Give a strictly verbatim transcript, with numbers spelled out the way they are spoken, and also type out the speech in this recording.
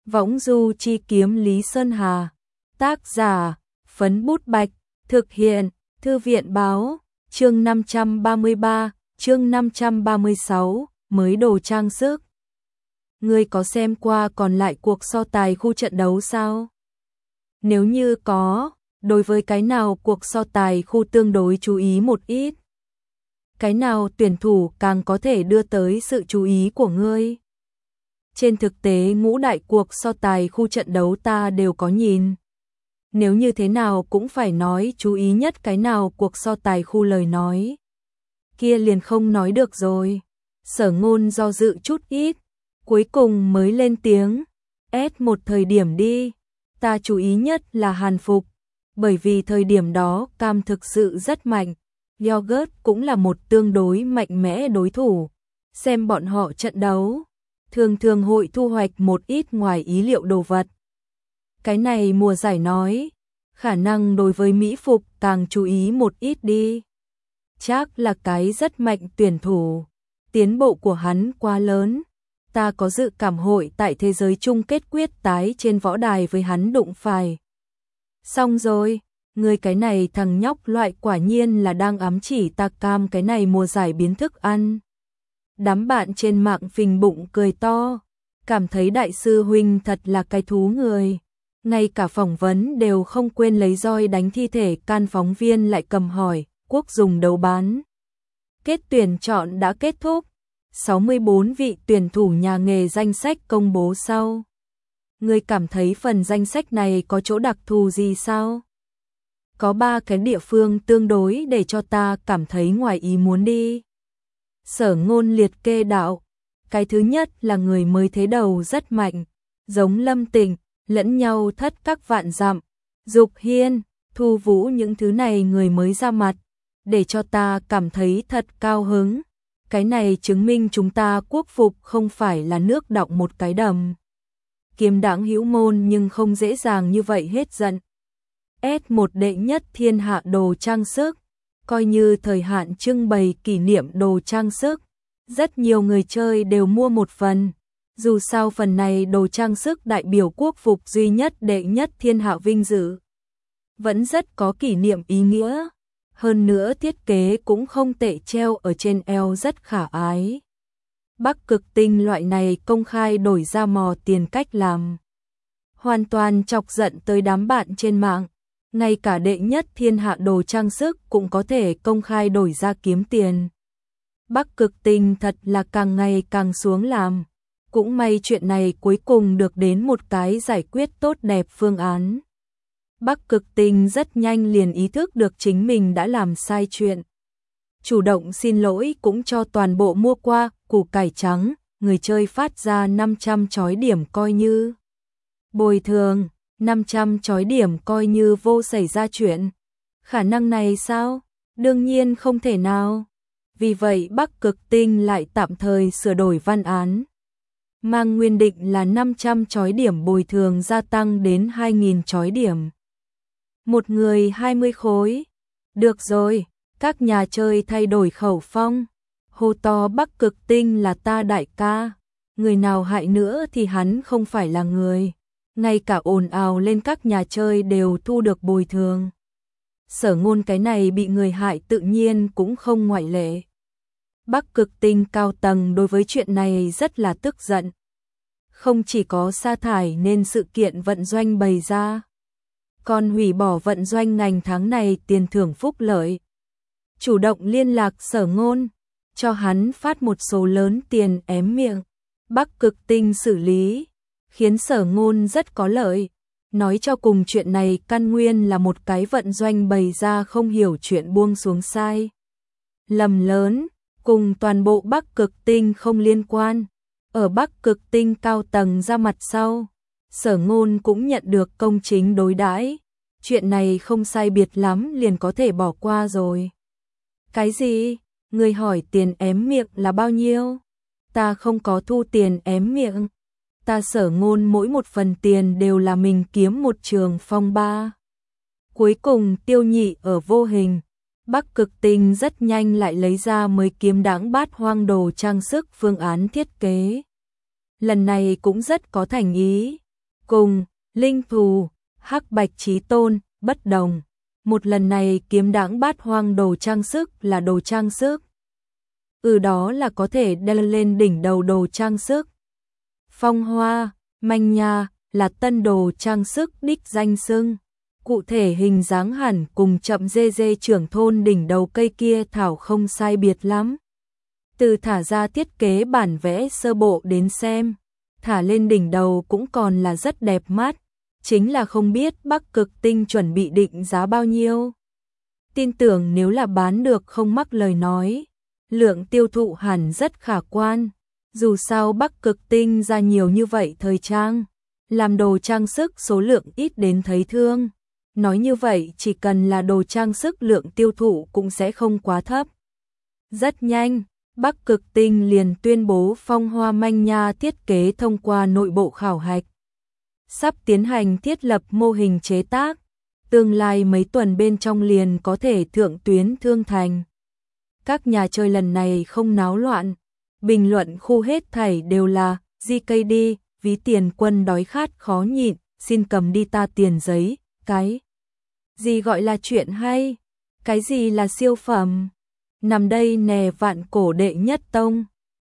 Võng du chi kiếm Lý Sơn Hà. Tác giả, Phấn Bút Bạch. Thực hiện, Thư viện báo. Chương năm trăm ba mươi ba, chương năm trăm ba mươi sáu, mới đồ trang sức. Ngươi có xem qua còn lại cuộc so tài khu trận đấu sao? Nếu như có, đối với cái nào cuộc so tài khu tương đối chú ý một ít? Cái nào tuyển thủ càng có thể đưa tới sự chú ý của ngươi? Trên thực tế ngũ đại cuộc so tài khu trận đấu ta đều có nhìn. Nếu như thế nào cũng phải nói chú ý nhất cái nào cuộc so tài khu lời nói. Kia liền không nói được rồi. Sở Ngôn do dự chút ít, cuối cùng mới lên tiếng. Ét một thời điểm đi, ta chú ý nhất là Hàn Phục, bởi vì thời điểm đó Cam thực sự rất mạnh. Yogurt cũng là một tương đối mạnh mẽ đối thủ. Xem bọn họ trận đấu, thường thường hội thu hoạch một ít ngoài ý liệu đồ vật. Cái này mùa giải nói, khả năng đối với Mỹ Phục càng chú ý một ít đi. Chắc là cái rất mạnh tuyển thủ, tiến bộ của hắn quá lớn. Ta có dự cảm hội tại thế giới chung kết quyết tái trên võ đài với hắn đụng phải. Xong rồi, người cái này thằng nhóc loại quả nhiên là đang ám chỉ ta Cam cái này mùa giải biến thức ăn. Đám bạn trên mạng phình bụng cười to, cảm thấy đại sư huynh thật là cái thú người. Ngay cả phỏng vấn đều không quên lấy roi đánh thi thể can phóng viên lại cầm hỏi, Quốc dùng đấu bán. Kết tuyển chọn đã kết thúc, sáu mươi bốn vị tuyển thủ nhà nghề danh sách công bố sau. Ngươi cảm thấy phần danh sách này có chỗ đặc thù gì sao? Có ba cái địa phương tương đối để cho ta cảm thấy ngoài ý muốn đi. Sở Ngôn liệt kê đạo. Cái thứ nhất là người mới thế đầu rất mạnh, giống Lâm Tịnh, lẫn nhau thất các vạn dặm. Dục Hiên, Thu Vũ những thứ này người mới ra mặt, để cho ta cảm thấy thật cao hứng. Cái này chứng minh chúng ta Quốc phục không phải là nước đọng một cái đầm. Kiếm đãng hữu môn nhưng không dễ dàng như vậy hết giận. ét một đệ nhất thiên hạ đồ trang sức, coi như thời hạn trưng bày kỷ niệm đồ trang sức. Rất nhiều người chơi đều mua một phần. Dù sao phần này đồ trang sức đại biểu Quốc phục duy nhất đệ nhất thiên hạ vinh dự. Vẫn rất có kỷ niệm ý nghĩa. Hơn nữa thiết kế cũng không tệ, treo ở trên eo rất khả ái. Bắc Cực Tinh loại này công khai đổi ra mò tiền cách làm, hoàn toàn chọc giận tới đám bạn trên mạng. Ngay cả đệ nhất thiên hạ đồ trang sức cũng có thể công khai đổi ra kiếm tiền. Bắc Cực Tinh thật là càng ngày càng xuống làm. Cũng may chuyện này cuối cùng được đến một cái giải quyết tốt đẹp phương án. Bắc Cực Tinh rất nhanh liền ý thức được chính mình đã làm sai chuyện. Chủ động xin lỗi cũng cho toàn bộ mua qua củ cải trắng, người chơi phát ra năm trăm chói điểm coi như bồi thường, năm trăm chói điểm coi như vô xảy ra chuyện. Khả năng này sao? Đương nhiên không thể nào. Vì vậy Bắc Cực Tinh lại tạm thời sửa đổi văn án. Mang nguyên định là năm trăm chói điểm bồi thường gia tăng đến hai nghìn chói điểm. Một người hai mươi khối. Được rồi, các nhà chơi thay đổi khẩu phong. Hô to Bắc Cực Tinh là ta đại ca. Người nào hại nữa thì hắn không phải là người. Ngay cả ồn ào lên các nhà chơi đều thu được bồi thường. Sở Ngôn cái này bị người hại tự nhiên cũng không ngoại lệ. Bắc Cực Tinh cao tầng đối với chuyện này rất là tức giận. Không chỉ có sa thải nên sự kiện vận doanh bày ra, còn hủy bỏ vận doanh ngành tháng này tiền thưởng phúc lợi. Chủ động liên lạc Sở Ngôn, cho hắn phát một số lớn tiền ém miệng. Bắc Cực Tinh xử lý, khiến Sở Ngôn rất có lợi. Nói cho cùng chuyện này căn nguyên là một cái vận doanh bày ra không hiểu chuyện buông xuống sai lầm lớn, cùng toàn bộ Bắc Cực Tinh không liên quan. Ở Bắc Cực Tinh cao tầng ra mặt sau, Sở Ngôn cũng nhận được công chính đối đãi. Chuyện này không sai biệt lắm liền có thể bỏ qua rồi. Cái gì? Người hỏi tiền ém miệng là bao nhiêu? Ta không có thu tiền ém miệng. Ta Sở Ngôn mỗi một phần tiền đều là mình kiếm một trường phong ba. Cuối cùng Tiêu Nhị ở vô hình. Bắc Cực Tinh rất nhanh lại lấy ra mới kiếm đãng bát hoang đồ trang sức phương án thiết kế. Lần này cũng rất có thành ý. cùng linh thù, hắc bạch chí tôn, bất đồng. Một lần này kiếm đãng bát hoang đồ trang sức là đồ trang sức. Ừ, đó là có thể đeo lên đỉnh đầu đồ trang sức. Phong hoa, manh nha là tân đồ trang sức đích danh xưng. Cụ thể hình dáng hẳn cùng chậm dê dê trưởng thôn đỉnh đầu cây kia thảo không sai biệt lắm. Từ thả ra thiết kế bản vẽ sơ bộ đến xem, thả lên đỉnh đầu cũng còn là rất đẹp mắt. Chính là không biết Bắc Cực Tinh chuẩn bị định giá bao nhiêu. Tin tưởng nếu là bán được không mắc lời nói, lượng tiêu thụ hẳn rất khả quan. Dù sao Bắc Cực Tinh ra nhiều như vậy thời trang, làm đồ trang sức số lượng ít đến thấy thương. Nói như vậy chỉ cần là đồ trang sức lượng tiêu thụ cũng sẽ không quá thấp. Rất nhanh, Bắc Cực Tinh liền tuyên bố phong hoa manh nha thiết kế thông qua nội bộ khảo hạch. Sắp tiến hành thiết lập mô hình chế tác, tương lai mấy tuần bên trong liền có thể thượng tuyến thương thành. Các nhà chơi lần này không náo loạn, bình luận khu hết thảy đều là giê ca đê, ví tiền quân đói khát khó nhịn, xin cầm đi ta tiền giấy, cái gì gọi là chuyện hay, cái gì là siêu phẩm, nằm đây nè vạn cổ đệ nhất tông.